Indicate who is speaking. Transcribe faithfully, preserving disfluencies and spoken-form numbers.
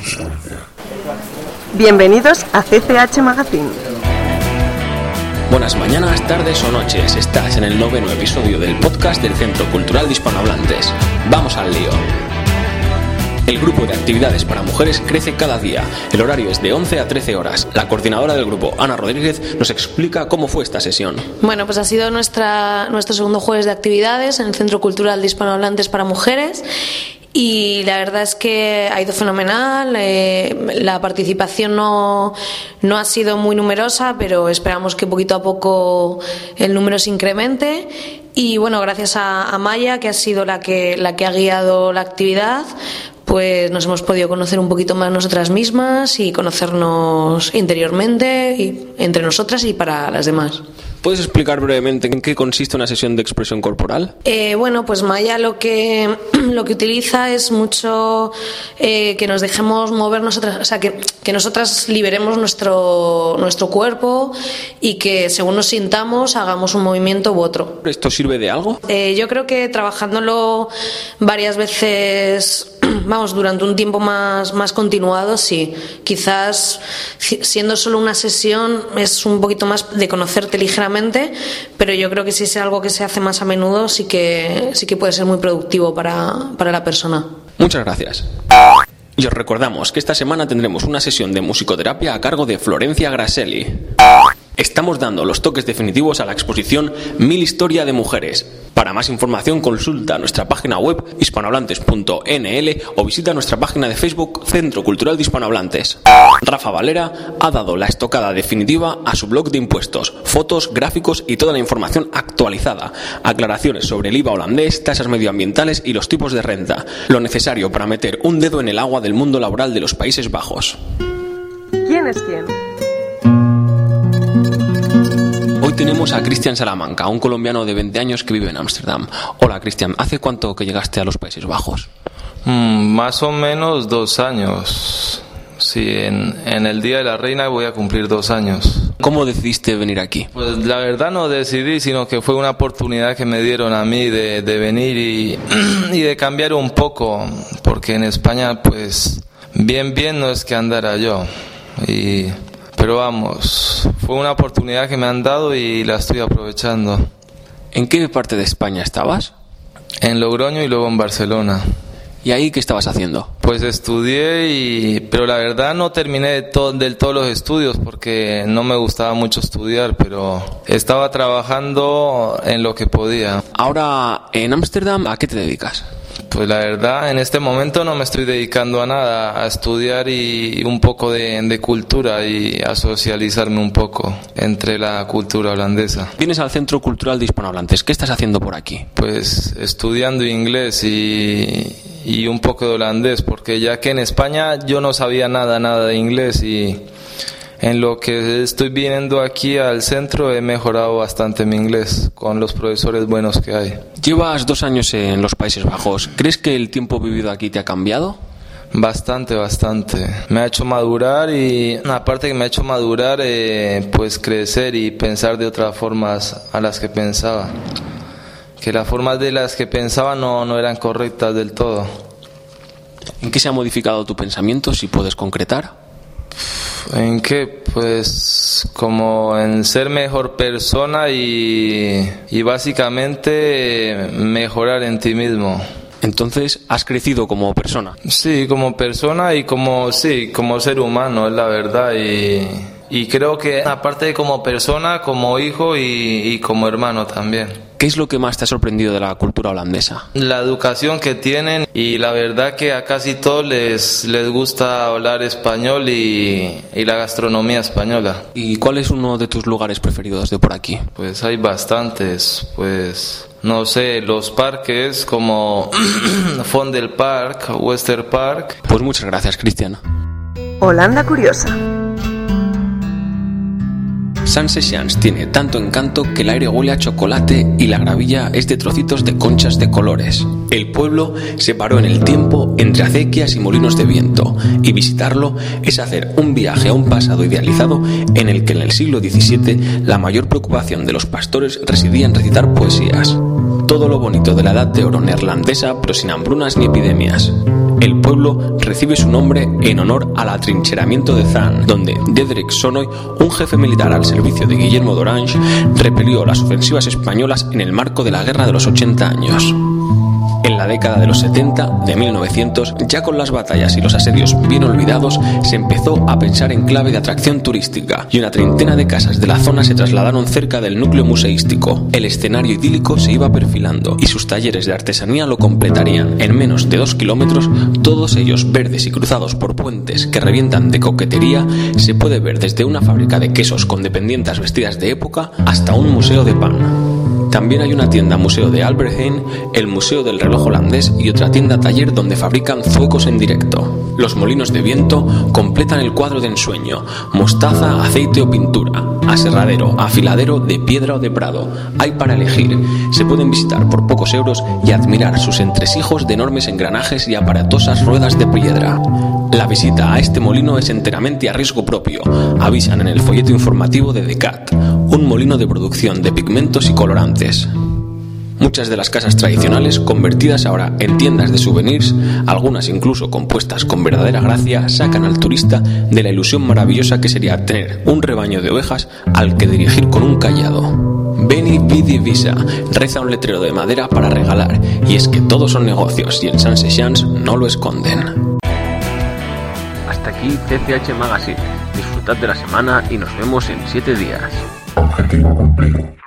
Speaker 1: Bienvenidos a C C H Magazine.
Speaker 2: Buenas mañanas, tardes o noches. Estás en el noveno episodio del podcast del Centro Cultural de Hispanohablantes. Vamos al lío. El grupo de actividades para mujeres crece cada día. El horario es de once a trece horas. La coordinadora del grupo, Ana Rodríguez, nos explica cómo fue esta sesión.
Speaker 3: Bueno, pues ha sido nuestra, nuestro segundo jueves de actividades en el Centro Cultural de Hispanohablantes para mujeres. Y la verdad es que ha ido fenomenal, eh, la participación no, no ha sido muy numerosa, pero esperamos que poquito a poco el número se incremente. Y bueno, gracias a, a Maya, que ha sido la que, la que ha guiado la actividad, pues nos hemos podido conocer un poquito más nosotras mismas y conocernos interiormente y entre nosotras y para las demás.
Speaker 2: ¿Puedes explicar brevemente en qué consiste una sesión de expresión corporal?
Speaker 3: Eh, bueno, pues Maya lo que lo que utiliza es mucho eh, que nos dejemos mover nosotras, o sea, que, que nosotras liberemos nuestro nuestro cuerpo y que según nos sintamos hagamos un movimiento u otro.
Speaker 2: ¿Esto sirve de algo?
Speaker 3: Eh, yo creo que trabajándolo varias veces, vamos, durante un tiempo más, más continuado, sí. Quizás siendo solo una sesión es un poquito más de conocerte ligeramente, pero yo creo que si es algo que se hace más a menudo sí que, sí que puede ser muy productivo para, para la persona.
Speaker 2: Muchas gracias. Y os recordamos que esta semana tendremos una sesión de musicoterapia a cargo de Florencia Graselli. Estamos dando los toques definitivos a la exposición Mil Historia de Mujeres. Para más información consulta nuestra página web hispanohablantes punto ene ele o visita nuestra página de Facebook Centro Cultural de Hispanohablantes. Rafa Valera ha dado la estocada definitiva a su blog de impuestos, fotos, gráficos y toda la información actualizada, aclaraciones sobre el I V A holandés, tasas medioambientales y los tipos de renta, lo necesario para meter un dedo en el agua del mundo laboral de los Países Bajos.
Speaker 1: ¿Quién es quién?
Speaker 2: Hoy tenemos a Cristian Salamanca, un colombiano de veinte años que vive en Ámsterdam. Hola Cristian, ¿hace cuánto que llegaste a los Países Bajos?
Speaker 4: Mm, más o menos dos años. Sí, en, en el Día de la Reina voy a cumplir dos años.
Speaker 2: ¿Cómo decidiste venir aquí?
Speaker 4: Pues la verdad no decidí, sino que fue una oportunidad que me dieron a mí de, de venir y, y de cambiar un poco, porque en España pues bien bien no es que andara yo. Y... Pero vamos, fue una oportunidad que me han dado y la estoy aprovechando.
Speaker 2: ¿En qué parte de España estabas?
Speaker 4: En Logroño y luego en Barcelona.
Speaker 2: ¿Y ahí qué estabas haciendo?
Speaker 4: Pues estudié, y, pero la verdad no terminé de todo, del todo los estudios porque no me gustaba mucho estudiar, pero estaba trabajando en lo que podía.
Speaker 2: Ahora, en Ámsterdam, ¿a qué te dedicas?
Speaker 4: Pues la verdad, en este momento no me estoy dedicando a nada, a estudiar y un poco de, de cultura y a socializarme un poco entre la cultura holandesa.
Speaker 2: Vienes al Centro Cultural de Hispanohablantes, ¿qué estás haciendo por aquí?
Speaker 4: Pues estudiando inglés y, y un poco de holandés, porque ya que en España yo no sabía nada, nada de inglés y... En lo que estoy viniendo aquí al centro he mejorado bastante mi inglés con los profesores buenos que hay.
Speaker 2: Llevas dos años en los Países Bajos. ¿Crees que el tiempo vivido aquí te ha cambiado?
Speaker 4: Bastante, bastante. Me ha hecho madurar y aparte que me ha hecho madurar, eh, pues crecer y pensar de otras formas a las que pensaba. Que las formas de las que pensaba no, no eran correctas del todo.
Speaker 2: ¿En qué se ha modificado tu pensamiento, si puedes concretar?
Speaker 4: ¿En qué? Pues como en ser mejor persona y, y básicamente mejorar en ti mismo.
Speaker 2: Entonces, ¿has crecido como persona?
Speaker 4: Sí, como persona y como, sí, como ser humano, es la verdad. Y, y creo que aparte de como persona, como hijo y, y como hermano también.
Speaker 2: ¿Qué es lo que más te ha sorprendido de la cultura holandesa?
Speaker 4: La educación que tienen y la verdad que a casi todos les, les gusta hablar español y, y la gastronomía española.
Speaker 2: ¿Y cuál es uno de tus lugares preferidos de por aquí?
Speaker 4: Pues hay bastantes, pues no sé, los parques como Fondel Park, Wester Park.
Speaker 2: Pues muchas gracias, Cristian.
Speaker 1: Holanda Curiosa.
Speaker 2: Sant Seixants tiene tanto encanto que el aire huele a chocolate y la gravilla es de trocitos de conchas de colores. El pueblo se paró en el tiempo entre acequias y molinos de viento, y visitarlo es hacer un viaje a un pasado idealizado en el que en el siglo diecisiete la mayor preocupación de los pastores residía en recitar poesías. Todo lo bonito de la edad de oro neerlandesa, pero sin hambrunas ni epidemias. El pueblo recibe su nombre en honor al atrincheramiento de Zan, donde Dedrick Sonoy, un jefe militar al servicio de Guillermo d'Orange, repelió las ofensivas españolas en el marco de la Guerra de los ochenta años. En la década de los setenta, de mil novecientos, ya con las batallas y los asedios bien olvidados, se empezó a pensar en clave de atracción turística y una treintena de casas de la zona se trasladaron cerca del núcleo museístico. El escenario idílico se iba perfilando y sus talleres de artesanía lo completarían. En menos de dos kilómetros, todos ellos verdes y cruzados por puentes que revientan de coquetería, se puede ver desde una fábrica de quesos con dependientas vestidas de época hasta un museo de pan. También hay una tienda museo de Albert Heijn, el Museo del Reloj Holandés y otra tienda taller donde fabrican zuecos en directo. Los molinos de viento completan el cuadro de ensueño: mostaza, aceite o pintura, aserradero, afiladero de piedra o de prado. Hay para elegir. Se pueden visitar por pocos euros y admirar sus entresijos de enormes engranajes y aparatosas ruedas de piedra. La visita a este molino es enteramente a riesgo propio, avisan en el folleto informativo de Decat, un molino de producción de pigmentos y colorantes. Muchas de las casas tradicionales, convertidas ahora en tiendas de souvenirs, algunas incluso compuestas con verdadera gracia, sacan al turista de la ilusión maravillosa que sería tener un rebaño de ovejas al que dirigir con un cayado. Veni, vidi, visa, reza un letrero de madera para regalar, y es que todos son negocios y en Saint Seixants no lo esconden. Hasta aquí C C H Magazine. Disfrutad de la semana y nos vemos en siete días.
Speaker 5: Objetivo cumplido.